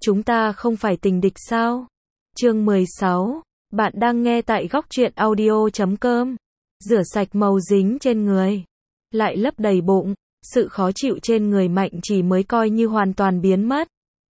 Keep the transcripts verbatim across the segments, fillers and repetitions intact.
Chúng ta không phải tình địch sao? Chương mười sáu. Bạn đang nghe tại góc truyện audio chấm com. Rửa sạch màu dính trên người, lại lấp đầy bụng, sự khó chịu trên người Mạnh Trì mới coi như hoàn toàn biến mất.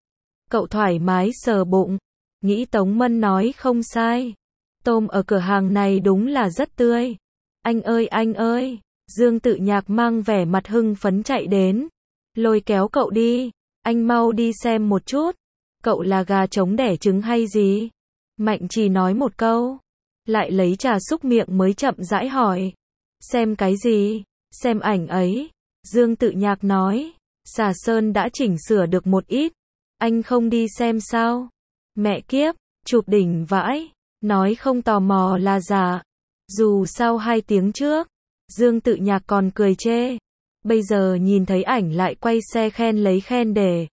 Cậu thoải mái sờ bụng, nghĩ Tống Mân nói không sai. Tôm ở cửa hàng này đúng là rất tươi. Anh ơi anh ơi, Dương Tự Nhạc mang vẻ mặt hưng phấn chạy đến, lôi kéo cậu đi, anh mau đi xem một chút. Cậu là gà trống đẻ trứng hay gì? Mạnh Trì nói một câu, lại lấy trà xúc miệng mới chậm rãi hỏi. Xem cái gì? Xem ảnh ấy. Dương Tự Nhạc nói, Xà Sơn đã chỉnh sửa được một ít. Anh không đi xem sao? Mẹ kiếp, chụp đỉnh vãi, nói không tò mò là giả. Dù sao hai tiếng trước, Dương Tự Nhạc còn cười chê. Bây giờ nhìn thấy ảnh lại quay xe khen lấy khen để.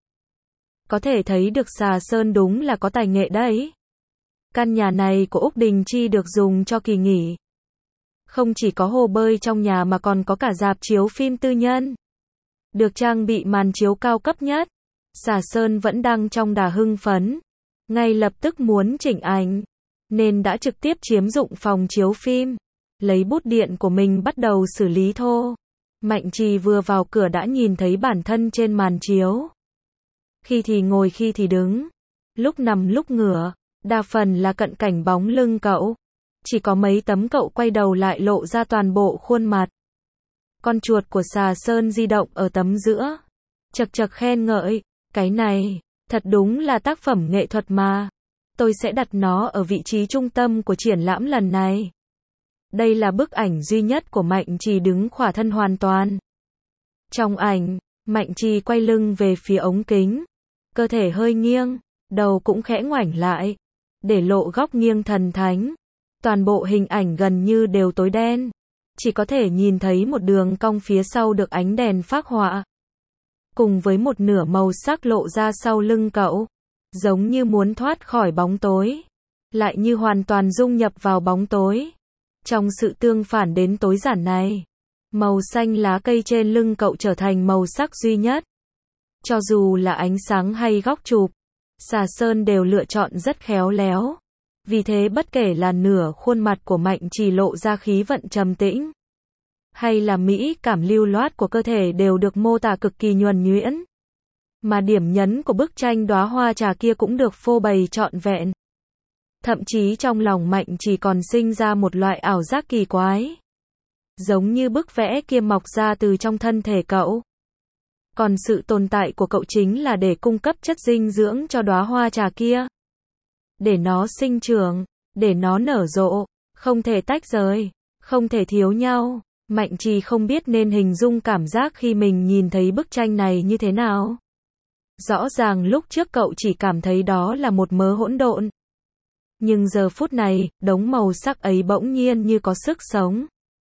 Có thể thấy được Xà Sơn đúng là có tài nghệ đấy. Căn nhà này của Úc Đình Chi được dùng cho kỳ nghỉ. Không chỉ có hồ bơi trong nhà mà còn có cả rạp chiếu phim tư nhân. Được trang bị màn chiếu cao cấp nhất. Xà Sơn vẫn đang trong đà hưng phấn. Ngay lập tức muốn chỉnh ảnh, nên đã trực tiếp chiếm dụng phòng chiếu phim. Lấy bút điện của mình bắt đầu xử lý thô. Mạnh Trì vừa vào cửa đã nhìn thấy bản thân trên màn chiếu. Khi thì ngồi khi thì đứng, lúc nằm lúc ngửa, đa phần là cận cảnh bóng lưng cậu. Chỉ có mấy tấm cậu quay đầu lại lộ ra toàn bộ khuôn mặt. Con chuột của Xà Sơn di động ở tấm giữa, chật chật khen ngợi, cái này, thật đúng là tác phẩm nghệ thuật mà. Tôi sẽ đặt nó ở vị trí trung tâm của triển lãm lần này. Đây là bức ảnh duy nhất của Mạnh Trì đứng khỏa thân hoàn toàn. Trong ảnh, Mạnh Trì quay lưng về phía ống kính, cơ thể hơi nghiêng, đầu cũng khẽ ngoảnh lại, để lộ góc nghiêng thần thánh. Toàn bộ hình ảnh gần như đều tối đen, chỉ có thể nhìn thấy một đường cong phía sau được ánh đèn phác họa, cùng với một nửa màu sắc lộ ra sau lưng cậu, giống như muốn thoát khỏi bóng tối, lại như hoàn toàn dung nhập vào bóng tối. Trong sự tương phản đến tối giản này, màu xanh lá cây trên lưng cậu trở thành màu sắc duy nhất. Cho dù là ánh sáng hay góc chụp, Xà Sơn đều lựa chọn rất khéo léo. Vì thế bất kể là nửa khuôn mặt của Mạnh Trì lộ ra khí vận trầm tĩnh, hay là mỹ cảm lưu loát của cơ thể đều được mô tả cực kỳ nhuần nhuyễn. Mà điểm nhấn của bức tranh đóa hoa trà kia cũng được phô bày trọn vẹn. Thậm chí trong lòng Mạnh Trì còn sinh ra một loại ảo giác kỳ quái. Giống như bức vẽ kia mọc ra từ trong thân thể cậu. Còn sự tồn tại của cậu chính là để cung cấp chất dinh dưỡng cho đóa hoa trà kia. Để nó sinh trưởng, để nó nở rộ, không thể tách rời, không thể thiếu nhau. Mạnh Trì không biết nên hình dung cảm giác khi mình nhìn thấy bức tranh này như thế nào. Rõ ràng lúc trước cậu chỉ cảm thấy đó là một mớ hỗn độn. Nhưng giờ phút này, đống màu sắc ấy bỗng nhiên như có sức sống.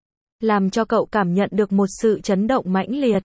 Làm cho cậu cảm nhận được một sự chấn động mãnh liệt.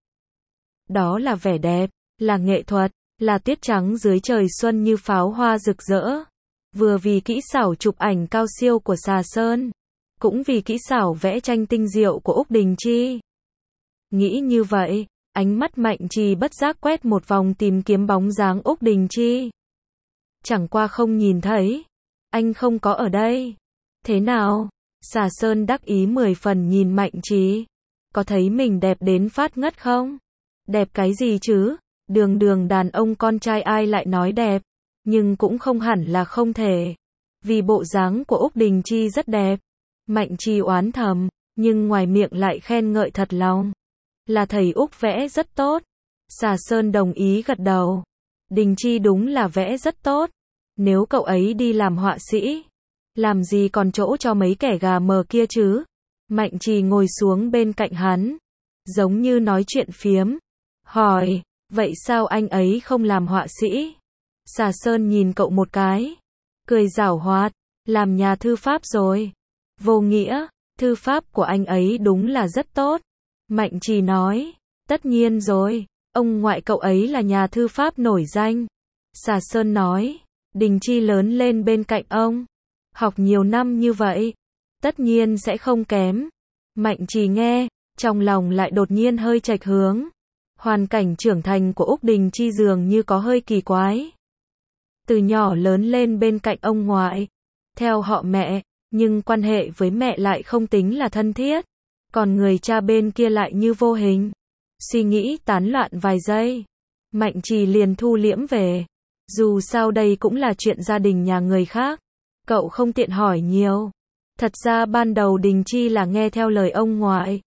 Đó là vẻ đẹp, là nghệ thuật, là tiết trắng dưới trời xuân như pháo hoa rực rỡ. Vừa vì kỹ xảo chụp ảnh cao siêu của Xà Sơn, cũng vì kỹ xảo vẽ tranh tinh diệu của Úc Đình Chi. Nghĩ như vậy, ánh mắt Mạnh Trì bất giác quét một vòng tìm kiếm bóng dáng Úc Đình Chi. Chẳng qua không nhìn thấy. Anh không có ở đây. Thế nào? Xà Sơn đắc ý mười phần nhìn Mạnh Trì. Có thấy mình đẹp đến phát ngất không? Đẹp cái gì chứ? Đường đường đàn ông con trai ai lại nói đẹp. Nhưng cũng không hẳn là không thể. Vì bộ dáng của Úc Đình Chi rất đẹp. Mạnh Trì oán thầm, nhưng ngoài miệng lại khen ngợi thật lòng. Là thầy Úc vẽ rất tốt. Xà Sơn đồng ý gật đầu. Đình Chi đúng là vẽ rất tốt. Nếu cậu ấy đi làm họa sĩ, làm gì còn chỗ cho mấy kẻ gà mờ kia chứ? Mạnh Trì ngồi xuống bên cạnh hắn, giống như nói chuyện phiếm. Hỏi, vậy sao anh ấy không làm họa sĩ? Xà Sơn nhìn cậu một cái, cười giảo hoạt, làm nhà thư pháp rồi. Vô nghĩa, thư pháp của anh ấy đúng là rất tốt. Mạnh Trì nói, tất nhiên rồi, ông ngoại cậu ấy là nhà thư pháp nổi danh. Xà Sơn nói, Đình Chi lớn lên bên cạnh ông, học nhiều năm như vậy, tất nhiên sẽ không kém. Mạnh Trì nghe, trong lòng lại đột nhiên hơi chệch hướng. Hoàn cảnh trưởng thành của Úc Đình Chi dường như có hơi kỳ quái. Từ nhỏ lớn lên bên cạnh ông ngoại, theo họ mẹ, nhưng quan hệ với mẹ lại không tính là thân thiết, còn người cha bên kia lại như vô hình. Suy nghĩ tán loạn vài giây, Mạnh Trì liền thu liễm về. Dù sao đây cũng là chuyện gia đình nhà người khác, cậu không tiện hỏi nhiều. Thật ra ban đầu Đình Chi là nghe theo lời ông ngoại.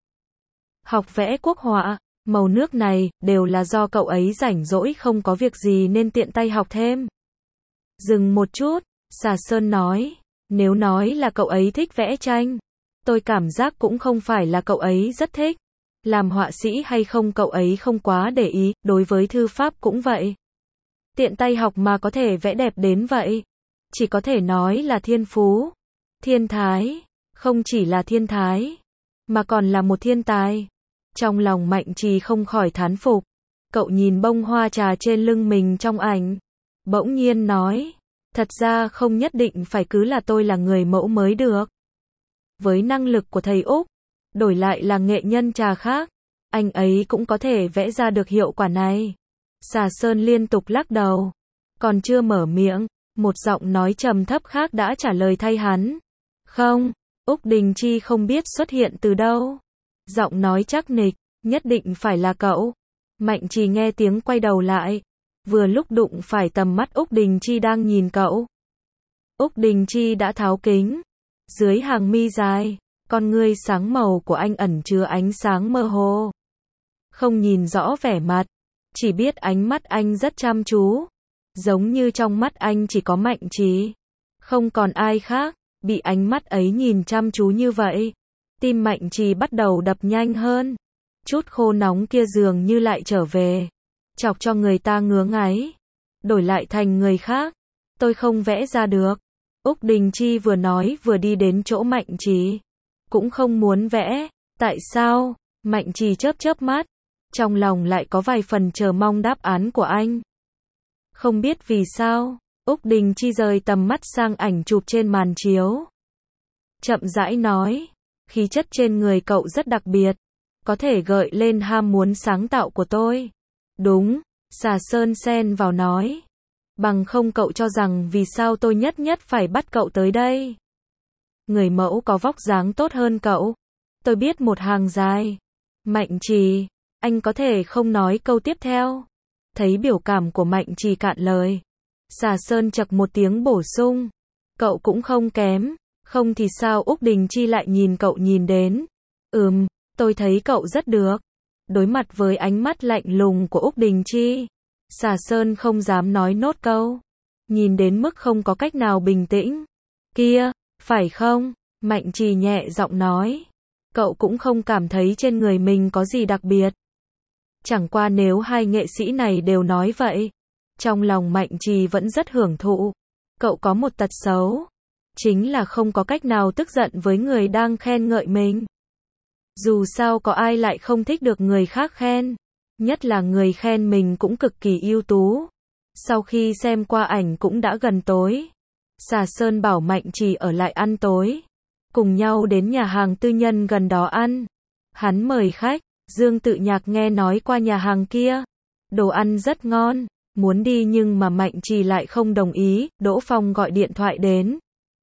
Học vẽ quốc họa, màu nước này, đều là do cậu ấy rảnh rỗi không có việc gì nên tiện tay học thêm. Dừng một chút, Xà Sơn nói, nếu nói là cậu ấy thích vẽ tranh, tôi cảm giác cũng không phải là cậu ấy rất thích. Làm họa sĩ hay không cậu ấy không quá để ý, đối với thư pháp cũng vậy. Tiện tay học mà có thể vẽ đẹp đến vậy, chỉ có thể nói là thiên phú, thiên thái, không chỉ là thiên thái, mà còn là một thiên tài. Trong lòng Mạnh Trì không khỏi thán phục, cậu nhìn bông hoa trà trên lưng mình trong ảnh, bỗng nhiên nói, thật ra không nhất định phải cứ là tôi là người mẫu mới được. Với năng lực của thầy Úc, đổi lại là nghệ nhân trà khác, anh ấy cũng có thể vẽ ra được hiệu quả này. Xà Sơn liên tục lắc đầu, còn chưa mở miệng, một giọng nói trầm thấp khác đã trả lời thay hắn. Không, Úc Đình Chi không biết xuất hiện từ đâu. Giọng nói chắc nịch, nhất định phải là cậu. Mạnh Trì nghe tiếng quay đầu lại, vừa lúc đụng phải tầm mắt Úc Đình Chi đang nhìn cậu. Úc Đình Chi đã tháo kính, dưới hàng mi dài, con ngươi sáng màu của anh ẩn chứa ánh sáng mơ hồ. Không nhìn rõ vẻ mặt, chỉ biết ánh mắt anh rất chăm chú, giống như trong mắt anh chỉ có Mạnh Trì, không còn ai khác. Bị ánh mắt ấy nhìn chăm chú như vậy, tim Mạnh Trì bắt đầu đập nhanh hơn. Chút khô nóng kia dường như lại trở về, chọc cho người ta ngứa ngáy. Đổi lại thành người khác, tôi không vẽ ra được. Úc Đình Chi vừa nói vừa đi đến chỗ Mạnh Trì. Cũng không muốn vẽ, tại sao? Mạnh Trì chớp chớp mắt, trong lòng lại có vài phần chờ mong đáp án của anh. Không biết vì sao, Úc Đình Chi rời tầm mắt sang ảnh chụp trên màn chiếu. Chậm rãi nói, khí chất trên người cậu rất đặc biệt, có thể gợi lên ham muốn sáng tạo của tôi. Đúng, Xà Sơn xen vào nói. Bằng không cậu cho rằng vì sao tôi nhất nhất phải bắt cậu tới đây. Người mẫu có vóc dáng tốt hơn cậu. Tôi biết một hàng dài. Mạnh Trì, anh có thể không nói câu tiếp theo. Thấy biểu cảm của Mạnh Trì cạn lời, Xà Sơn chậc một tiếng bổ sung. Cậu cũng không kém, không thì sao? Úc Đình Chi lại nhìn cậu nhìn đến. Ừm, tôi thấy cậu rất được. Đối mặt với ánh mắt lạnh lùng của Úc Đình Chi, Xà Sơn không dám nói nốt câu. Nhìn đến mức không có cách nào bình tĩnh. Kia, phải không? Mạnh Trì nhẹ giọng nói. Cậu cũng không cảm thấy trên người mình có gì đặc biệt. Chẳng qua nếu hai nghệ sĩ này đều nói vậy, trong lòng Mạnh Trì vẫn rất hưởng thụ. Cậu có một tật xấu, chính là không có cách nào tức giận với người đang khen ngợi mình. Dù sao có ai lại không thích được người khác khen, nhất là người khen mình cũng cực kỳ ưu tú. Sau khi xem qua ảnh cũng đã gần tối, Xà Sơn bảo Mạnh Trì ở lại ăn tối, cùng nhau đến nhà hàng tư nhân gần đó ăn. Hắn mời khách, Dương Tự Nhạc nghe nói qua nhà hàng kia, đồ ăn rất ngon, muốn đi nhưng mà Mạnh Trì lại không đồng ý. Đỗ Phong gọi điện thoại đến,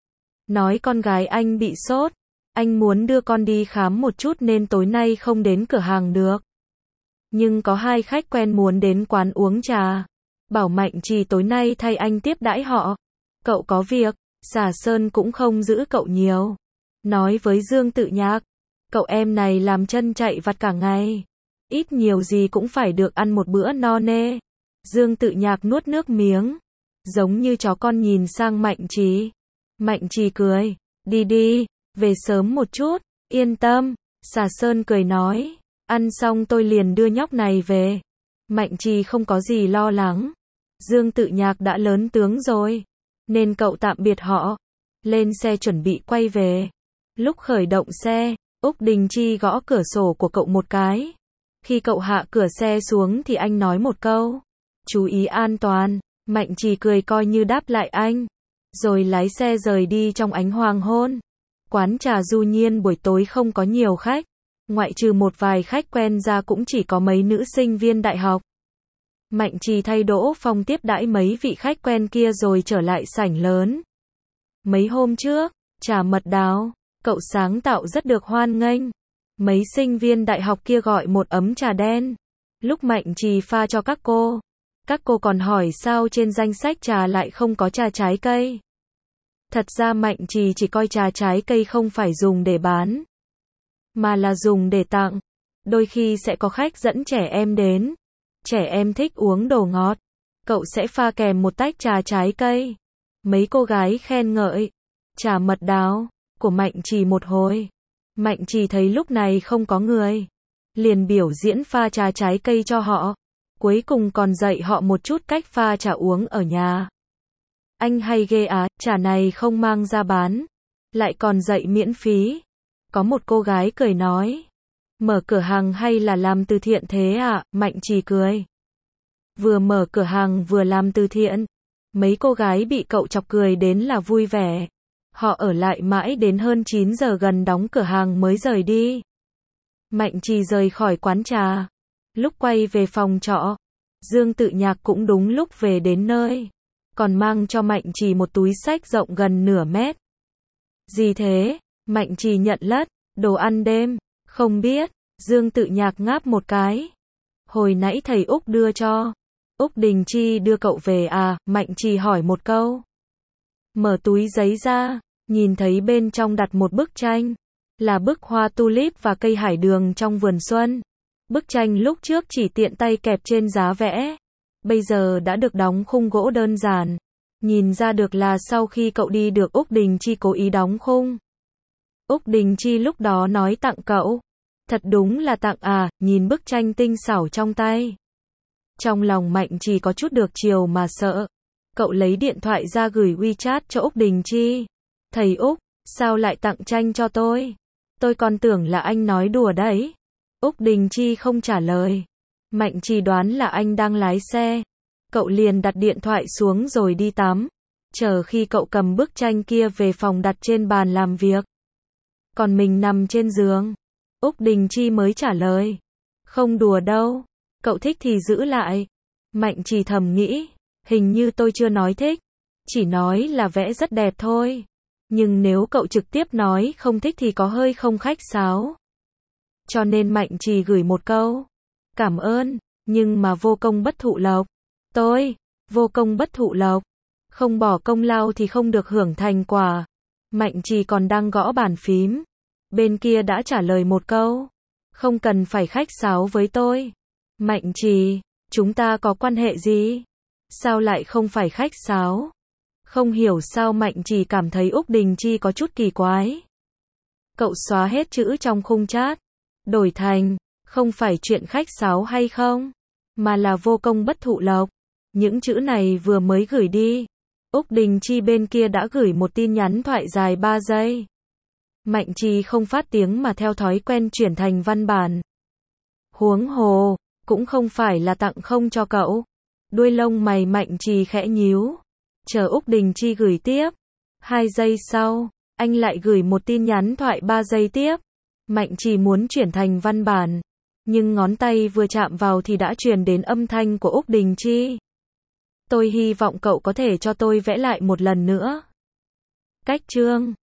nói con gái anh bị sốt, anh muốn đưa con đi khám một chút nên tối nay không đến cửa hàng được. Nhưng có hai khách quen muốn đến quán uống trà, bảo Mạnh Trì tối nay thay anh tiếp đãi họ. Cậu có việc, Xà Sơn cũng không giữ cậu nhiều. Nói với Dương Tự Nhạc, cậu em này làm chân chạy vặt cả ngày, ít nhiều gì cũng phải được ăn một bữa no nê. Dương Tự Nhạc nuốt nước miếng, giống như chó con nhìn sang Mạnh Trì. Mạnh Trì cười, đi đi, về sớm một chút, yên tâm. Xà Sơn cười nói, ăn xong tôi liền đưa nhóc này về. Mạnh Trì không có gì lo lắng, Dương Tự Nhạc đã lớn tướng rồi, nên cậu tạm biệt họ, lên xe chuẩn bị quay về. Lúc khởi động xe, Úc Đình Chi gõ cửa sổ của cậu một cái. Khi cậu hạ cửa xe xuống thì anh nói một câu, chú ý an toàn. Mạnh Trì cười coi như đáp lại anh, rồi lái xe rời đi trong ánh hoàng hôn. Quán trà Du Nhiên buổi tối không có nhiều khách, ngoại trừ một vài khách quen ra cũng chỉ có mấy nữ sinh viên đại học. Mạnh Trì thay Đỗ Phong tiếp đãi mấy vị khách quen kia rồi trở lại sảnh lớn. Mấy hôm trước, trà mật đào, cậu sáng tạo rất được hoan nghênh. Mấy sinh viên đại học kia gọi một ấm trà đen. Lúc Mạnh Trì pha cho các cô, các cô còn hỏi sao trên danh sách trà lại không có trà trái cây. Thật ra Mạnh Trì chỉ coi trà trái cây không phải dùng để bán, mà là dùng để tặng. Đôi khi sẽ có khách dẫn trẻ em đến. Trẻ em thích uống đồ ngọt. Cậu sẽ pha kèm một tách trà trái cây. Mấy cô gái khen ngợi trà mật đào của Mạnh Trì một hồi. Mạnh Trì thấy lúc này không có người, liền biểu diễn pha trà trái cây cho họ. Cuối cùng còn dạy họ một chút cách pha trà uống ở nhà. Anh hay ghê á, trà này không mang ra bán, lại còn dạy miễn phí. Có một cô gái cười nói, mở cửa hàng hay là làm từ thiện thế ạ? Mạnh Trì cười. Vừa mở cửa hàng vừa làm từ thiện. Mấy cô gái bị cậu chọc cười đến là vui vẻ. Họ ở lại mãi đến hơn chín giờ gần đóng cửa hàng mới rời đi. Mạnh Trì rời khỏi quán trà. Lúc quay về phòng trọ, Dương Tự Nhạc cũng đúng lúc về đến nơi. Còn mang cho Mạnh Trì một túi xách rộng gần nửa mét. Gì thế? Mạnh Trì nhận lất, đồ ăn đêm. Không biết. Dương Tự Nhạc ngáp một cái. Hồi nãy thầy Úc đưa cho. Úc Đình Chi đưa cậu về à? Mạnh Trì hỏi một câu. Mở túi giấy ra, nhìn thấy bên trong đặt một bức tranh. Là bức hoa tulip và cây hải đường trong vườn xuân. Bức tranh lúc trước chỉ tiện tay kẹp trên giá vẽ. Bây giờ đã được đóng khung gỗ đơn giản. Nhìn ra được là sau khi cậu đi được Úc Đình Chi cố ý đóng khung. Úc Đình Chi lúc đó nói tặng cậu. Thật đúng là tặng à, nhìn bức tranh tinh xảo trong tay. Trong lòng Mạnh Trì có chút được chiều mà sợ. Cậu lấy điện thoại ra gửi WeChat cho Úc Đình Chi. Thầy Úc, sao lại tặng tranh cho tôi? Tôi còn tưởng là anh nói đùa đấy. Úc Đình Chi không trả lời. Mạnh Trì đoán là anh đang lái xe. Cậu liền đặt điện thoại xuống rồi đi tắm. Chờ khi cậu cầm bức tranh kia về phòng đặt trên bàn làm việc. Còn mình nằm trên giường. Úc Đình Chi mới trả lời. Không đùa đâu. Cậu thích thì giữ lại. Mạnh Trì thầm nghĩ. Hình như tôi chưa nói thích. Chỉ nói là vẽ rất đẹp thôi. Nhưng nếu cậu trực tiếp nói không thích thì có hơi không khách sáo. Cho nên Mạnh Trì gửi một câu. Cảm ơn, nhưng mà vô công bất thụ lộc. Tôi, vô công bất thụ lộc. Không bỏ công lao thì không được hưởng thành quả. Mạnh Trì còn đang gõ bàn phím. Bên kia đã trả lời một câu. Không cần phải khách sáo với tôi. Mạnh Trì, chúng ta có quan hệ gì? Sao lại không phải khách sáo? Không hiểu sao Mạnh Trì cảm thấy Úc Đình Chi có chút kỳ quái. Cậu xóa hết chữ trong khung chat. Đổi thành, không phải chuyện khách sáo hay không? Mà là vô công bất thụ lộc. Những chữ này vừa mới gửi đi. Úc Đình Chi bên kia đã gửi một tin nhắn thoại dài ba giây. Mạnh Trì không phát tiếng mà theo thói quen chuyển thành văn bản. Huống hồ, cũng không phải là tặng không cho cậu. Đuôi lông mày Mạnh Trì khẽ nhíu. Chờ Úc Đình Chi gửi tiếp. Hai giây sau, anh lại gửi một tin nhắn thoại ba giây tiếp. Mạnh Trì muốn chuyển thành văn bản. Nhưng ngón tay vừa chạm vào thì đã truyền đến âm thanh của Úc Đình Chi. Tôi hy vọng cậu có thể cho tôi vẽ lại một lần nữa. Cách chương